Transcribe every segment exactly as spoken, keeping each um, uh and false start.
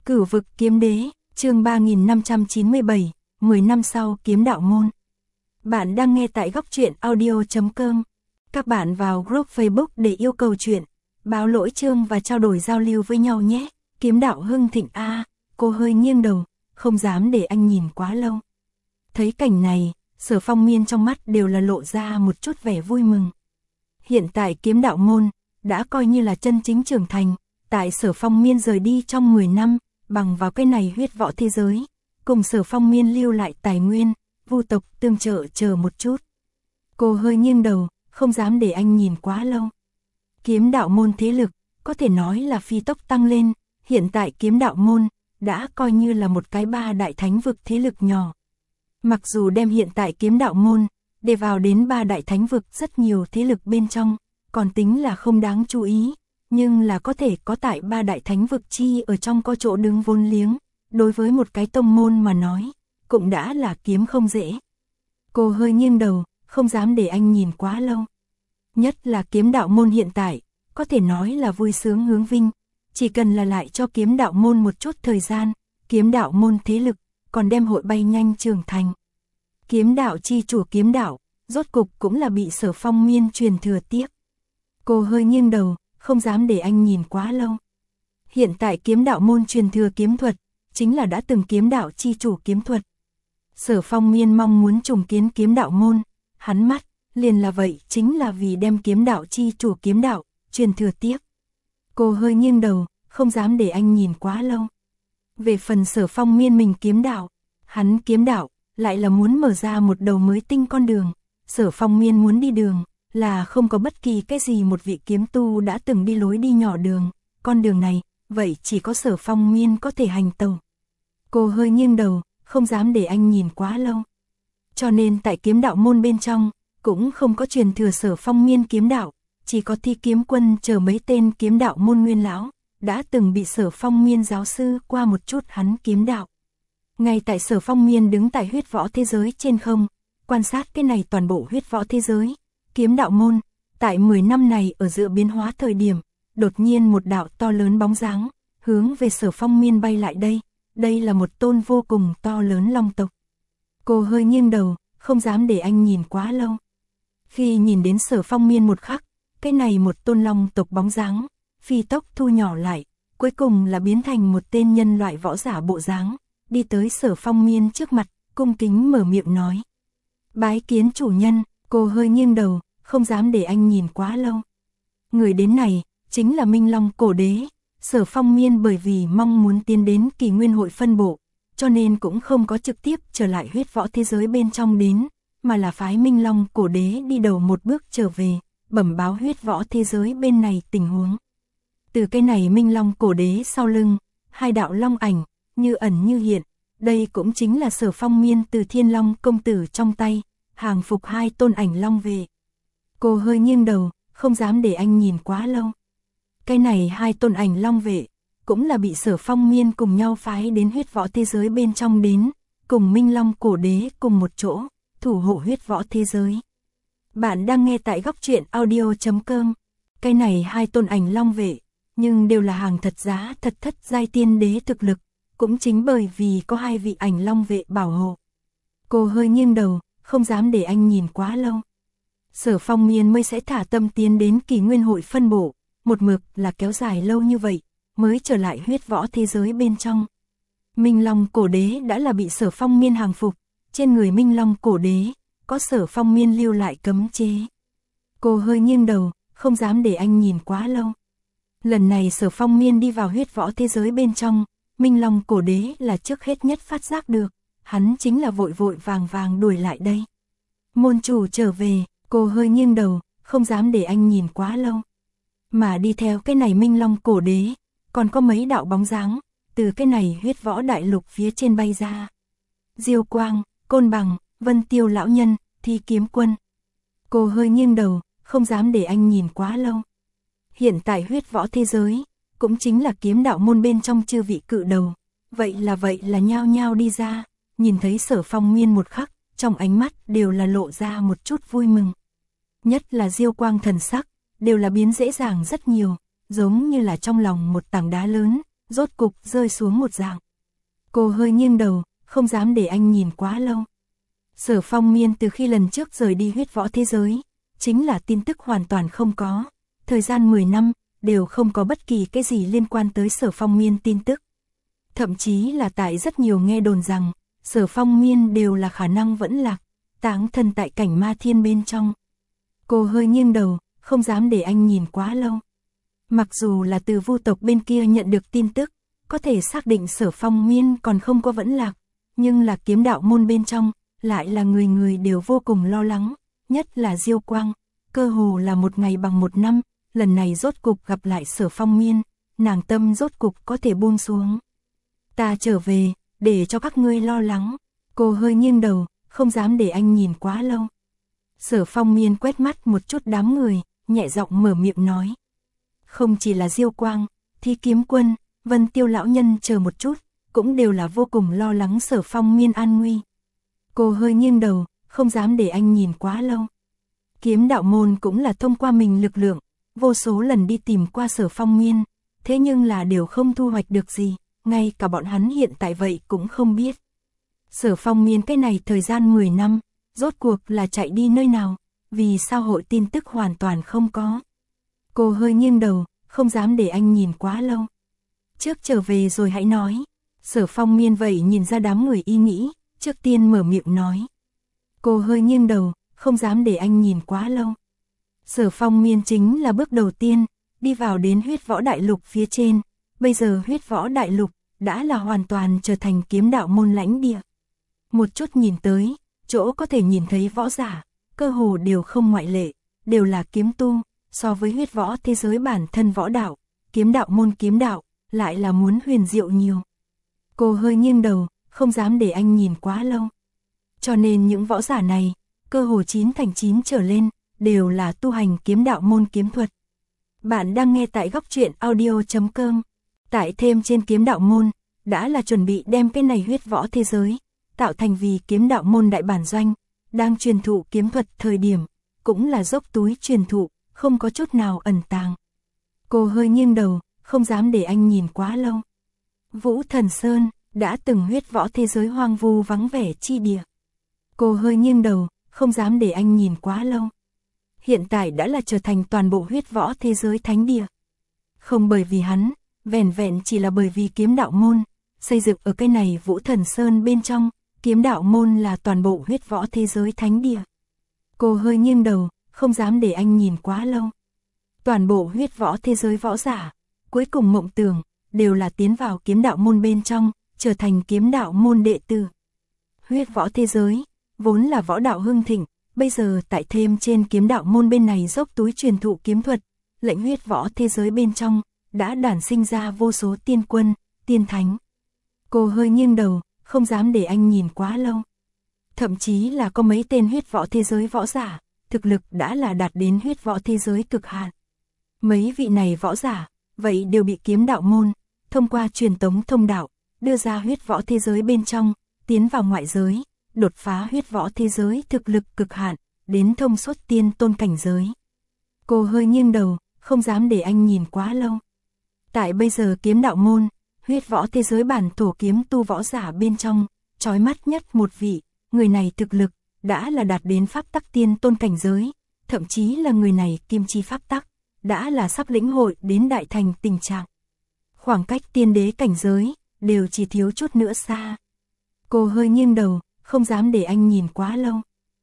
Cửu vực kiếm đế, chương ba nghìn năm trăm chín mươi bảy, mười năm sau kiếm đạo môn. Bạn đang nghe tại góc truyện audio chấm com. Các bạn vào group Facebook để yêu cầu chuyện, báo lỗi chương và trao đổi giao lưu với nhau nhé. Kiếm đạo hưng thịnh a, cô hơi nghiêng đầu, không dám để anh nhìn quá lâu. Thấy cảnh này, Sở Phong Miên trong mắt đều là lộ ra một chút vẻ vui mừng. Hiện tại kiếm đạo môn đã coi như là chân chính trưởng thành, tại Sở Phong Miên rời đi trong mười năm, bằng vào cái này huyết võ thế giới, cùng Sở Phong Miên lưu lại tài nguyên, vu tộc tương trợ chờ một chút. Cô hơi nghiêng đầu, không dám để anh nhìn quá lâu. Kiếm đạo môn thế lực, có thể nói là phi tốc tăng lên, hiện tại kiếm đạo môn đã coi như là một cái ba đại thánh vực thế lực nhỏ. Mặc dù đem hiện tại kiếm đạo môn để vào đến ba đại thánh vực rất nhiều thế lực bên trong, còn tính là không đáng chú ý, nhưng là có thể có tại ba đại thánh vực chi ở trong có chỗ đứng vốn liếng, đối với một cái tông môn mà nói, cũng đã là kiếm không dễ. Cô hơi nghiêng đầu, không dám để anh nhìn quá lâu. Nhất là kiếm đạo môn hiện tại, có thể nói là vui sướng hướng vinh, chỉ cần là lại cho kiếm đạo môn một chút thời gian, kiếm đạo môn thế lực, còn đem hội bay nhanh trưởng thành. Kiếm đạo chi chủ kiếm đạo, rốt cục cũng là bị Sở Phong Miên truyền thừa tiếp. Cô hơi nghiêng đầu, không dám để anh nhìn quá lâu. Hiện tại kiếm đạo môn truyền thừa kiếm thuật, chính là đã từng kiếm đạo chi chủ kiếm thuật. Sở Phong Miên mong muốn trùng kiến kiếm đạo môn, hắn mắt, liền là vậy chính là vì đem kiếm đạo chi chủ kiếm đạo, truyền thừa tiếp. Cô hơi nghiêng đầu, không dám để anh nhìn quá lâu. Về phần Sở Phong Miên mình kiếm đạo, hắn kiếm đạo, lại là muốn mở ra một đầu mới tinh con đường. Sở Phong Miên muốn đi đường, là không có bất kỳ cái gì một vị kiếm tu đã từng đi lối đi nhỏ đường, con đường này, vậy chỉ có Sở Phong Miên có thể hành tẩu. Cô hơi nghiêng đầu, không dám để anh nhìn quá lâu. Cho nên tại kiếm đạo môn bên trong, cũng không có truyền thừa Sở Phong Miên kiếm đạo, chỉ có Thi Kiếm Quân chờ mấy tên kiếm đạo môn nguyên lão, đã từng bị Sở Phong Miên giáo sư qua một chút hắn kiếm đạo. Ngay tại Sở Phong Miên đứng tại huyết võ thế giới trên không, quan sát cái này toàn bộ huyết võ thế giới, kiếm đạo môn, tại mười năm này ở giữa biến hóa thời điểm, đột nhiên một đạo to lớn bóng dáng, hướng về Sở Phong Miên bay lại đây, đây là một tôn vô cùng to lớn long tộc. Cô hơi nghiêng đầu, không dám để anh nhìn quá lâu. Khi nhìn đến Sở Phong Miên một khắc, cái này một tôn long tộc bóng dáng, phi tốc thu nhỏ lại, cuối cùng là biến thành một tên nhân loại võ giả bộ dáng, đi tới Sở Phong Miên trước mặt, cung kính mở miệng nói. Bái kiến chủ nhân. Cô hơi nghiêng đầu, không dám để anh nhìn quá lâu. Người đến này, chính là Minh Long cổ đế. Sở Phong Miên bởi vì mong muốn tiến đến Kỳ Nguyên hội phân bộ, cho nên cũng không có trực tiếp trở lại huyết võ thế giới bên trong đến, mà là phái Minh Long cổ đế đi đầu một bước trở về, bẩm báo huyết võ thế giới bên này tình huống. Từ cái này Minh Long cổ đế sau lưng, hai đạo long ảnh, như ẩn như hiện, đây cũng chính là Sở Phong Miên từ Thiên Long công tử trong tay, hàng phục hai tôn ảnh long về. Cô hơi nghiêng đầu, không dám để anh nhìn quá lâu. Cái này hai tôn ảnh long vệ, cũng là bị Sở Phong Miên cùng nhau phái đến huyết võ thế giới bên trong đến, cùng Minh Long cổ đế cùng một chỗ, thủ hộ huyết võ thế giới. Bạn đang nghe tại góc truyện audio chấm com. Cái này hai tôn ảnh long vệ, nhưng đều là hàng thật giá thật thất giai tiên đế thực lực, cũng chính bởi vì có hai vị ảnh long vệ bảo hộ. Cô hơi nghiêng đầu, không dám để anh nhìn quá lâu. Sở Phong Miên mới sẽ thả tâm tiến đến Kỳ Nguyên hội phân bổ, một mực là kéo dài lâu như vậy, mới trở lại huyết võ thế giới bên trong. Minh Long cổ đế đã là bị Sở Phong Miên hàng phục, trên người Minh Long cổ đế, có Sở Phong Miên lưu lại cấm chế. Cô hơi nghiêng đầu, không dám để anh nhìn quá lâu. Lần này Sở Phong Miên đi vào huyết võ thế giới bên trong, Minh Long cổ đế là trước hết nhất phát giác được, hắn chính là vội vội vàng vàng đuổi lại đây. Môn chủ trở về. Cô hơi nghiêng đầu, không dám để anh nhìn quá lâu. Mà đi theo cái này Minh Long cổ đế, còn có mấy đạo bóng dáng, từ cái này huyết võ đại lục phía trên bay ra. Diêu Quang, Côn Bằng, Vân Tiêu lão nhân, Thi Kiếm Quân. Cô hơi nghiêng đầu, không dám để anh nhìn quá lâu. Hiện tại huyết võ thế giới, cũng chính là kiếm đạo môn bên trong chư vị cự đầu, vậy là vậy là nhao nhao đi ra, nhìn thấy Sở Phong Miên một khắc, trong ánh mắt đều là lộ ra một chút vui mừng. Nhất là Diêu Quang thần sắc, đều là biến dễ dàng rất nhiều, giống như là trong lòng một tảng đá lớn, rốt cục rơi xuống một dạng. Cô hơi nghiêng đầu, không dám để anh nhìn quá lâu. Sở Phong Miên từ khi lần trước rời đi huyết võ thế giới, chính là tin tức hoàn toàn không có. Thời gian mười năm, đều không có bất kỳ cái gì liên quan tới Sở Phong Miên tin tức. Thậm chí là tại rất nhiều nghe đồn rằng, Sở Phong Miên đều là khả năng vẫn lạc, táng thân tại cảnh ma thiên bên trong. Cô hơi nghiêng đầu, không dám để anh nhìn quá lâu. Mặc dù là từ Vu tộc bên kia nhận được tin tức, có thể xác định Sở Phong Miên còn không có vẫn lạc, nhưng là kiếm đạo môn bên trong, lại là người người đều vô cùng lo lắng, nhất là Diêu Quang, cơ hồ là một ngày bằng một năm, lần này rốt cục gặp lại Sở Phong Miên, nàng tâm rốt cục có thể buông xuống. Ta trở về, để cho các ngươi lo lắng. Cô hơi nghiêng đầu, không dám để anh nhìn quá lâu. Sở Phong Miên quét mắt một chút đám người, nhẹ giọng mở miệng nói. Không chỉ là Diêu Quang, Thi Kiếm Quân, Vân Tiêu lão nhân chờ một chút, cũng đều là vô cùng lo lắng Sở Phong Miên an nguy. Cô hơi nghiêng đầu, không dám để anh nhìn quá lâu. Kiếm đạo môn cũng là thông qua mình lực lượng, vô số lần đi tìm qua Sở Phong Miên, thế nhưng là đều không thu hoạch được gì, ngay cả bọn hắn hiện tại vậy cũng không biết. Sở Phong Miên cái này thời gian mười năm, rốt cuộc là chạy đi nơi nào, vì sao hội tin tức hoàn toàn không có. Cô hơi nghiêng đầu, không dám để anh nhìn quá lâu. Trước trở về rồi hãy nói. Sở Phong Miên vậy nhìn ra đám người y nghĩ, trước tiên mở miệng nói. Cô hơi nghiêng đầu, không dám để anh nhìn quá lâu. Sở Phong Miên chính là bước đầu tiên, đi vào đến huyết võ đại lục phía trên, bây giờ huyết võ đại lục đã là hoàn toàn trở thành kiếm đạo môn lãnh địa. Một chút nhìn tới, chỗ có thể nhìn thấy võ giả, cơ hồ đều không ngoại lệ, đều là kiếm tu, so với huyết võ thế giới bản thân võ đạo, kiếm đạo môn kiếm đạo, lại là muốn huyền diệu nhiều. Cô hơi nghiêng đầu, không dám để anh nhìn quá lâu. Cho nên những võ giả này, cơ hồ chín thành chín trở lên, đều là tu hành kiếm đạo môn kiếm thuật. Bạn đang nghe tại góc truyện audio chấm com. Tại thêm trên kiếm đạo môn, đã là chuẩn bị đem cái này huyết võ thế giới, tạo thành vì kiếm đạo môn đại bản doanh, đang truyền thụ kiếm thuật thời điểm, cũng là dốc túi truyền thụ, không có chút nào ẩn tàng. Cô hơi nghiêng đầu, không dám để anh nhìn quá lâu. Vũ Thần Sơn, đã từng huyết võ thế giới hoang vu vắng vẻ chi địa. Cô hơi nghiêng đầu, không dám để anh nhìn quá lâu. Hiện tại đã là trở thành toàn bộ huyết võ thế giới thánh địa. Không bởi vì hắn, vẻn vẹn chỉ là bởi vì kiếm đạo môn, xây dựng ở cái này Vũ Thần Sơn bên trong, kiếm đạo môn là toàn bộ huyết võ thế giới thánh địa. Cô hơi nghiêng đầu, không dám để anh nhìn quá lâu. Toàn bộ huyết võ thế giới võ giả, cuối cùng mộng tưởng, đều là tiến vào kiếm đạo môn bên trong, trở thành kiếm đạo môn đệ tử. Huyết võ thế giới, vốn là võ đạo hưng thịnh, bây giờ tại thêm trên kiếm đạo môn bên này dốc túi truyền thụ kiếm thuật, lệnh huyết võ thế giới bên trong, đã đản sinh ra vô số tiên quân, tiên thánh. Cô hơi nghiêng đầu, không dám để anh nhìn quá lâu. Thậm chí là có mấy tên huyết võ thế giới võ giả, thực lực đã là đạt đến huyết võ thế giới cực hạn. Mấy vị này võ giả, vậy đều bị kiếm đạo môn, thông qua truyền tống thông đạo, đưa ra huyết võ thế giới bên trong, tiến vào ngoại giới, đột phá huyết võ thế giới thực lực cực hạn, đến thông suốt tiên tôn cảnh giới. Cô hơi nghiêng đầu, không dám để anh nhìn quá lâu. Tại bây giờ kiếm đạo môn, huyết võ thế giới bản thổ kiếm tu võ giả bên trong, chói mắt nhất một vị, người này thực lực, đã là đạt đến pháp tắc tiên tôn cảnh giới, thậm chí là người này kim chi pháp tắc, đã là sắp lĩnh hội đến đại thành tình trạng. Khoảng cách tiên đế cảnh giới, đều chỉ thiếu chút nữa xa. Cô hơi nghiêng đầu, không dám để anh nhìn quá lâu.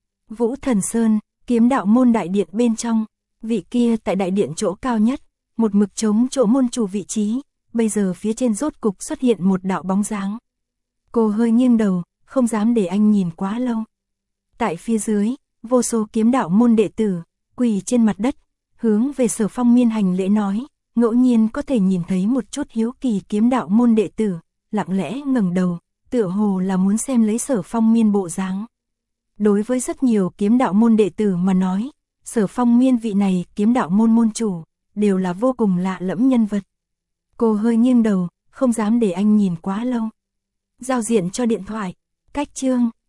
Vũ Thần Sơn, kiếm đạo môn đại điện bên trong, vị kia tại đại điện chỗ cao nhất, một mực chống chỗ môn chủ vị trí, bây giờ phía trên rốt cục xuất hiện một đạo bóng dáng. Cô hơi nghiêng đầu, không dám để anh nhìn quá lâu. Tại phía dưới, vô số kiếm đạo môn đệ tử, quỳ trên mặt đất, hướng về Sở Phong Miên hành lễ nói, ngẫu nhiên có thể nhìn thấy một chút hiếu kỳ kiếm đạo môn đệ tử, lặng lẽ ngẩng đầu, tựa hồ là muốn xem lấy Sở Phong Miên bộ dáng. Đối với rất nhiều kiếm đạo môn đệ tử mà nói, Sở Phong Miên vị này kiếm đạo môn môn chủ, đều là vô cùng lạ lẫm nhân vật. Cô hơi nghiêng đầu, không dám để anh nhìn quá lâu. Giao diện cho điện thoại, cách chương.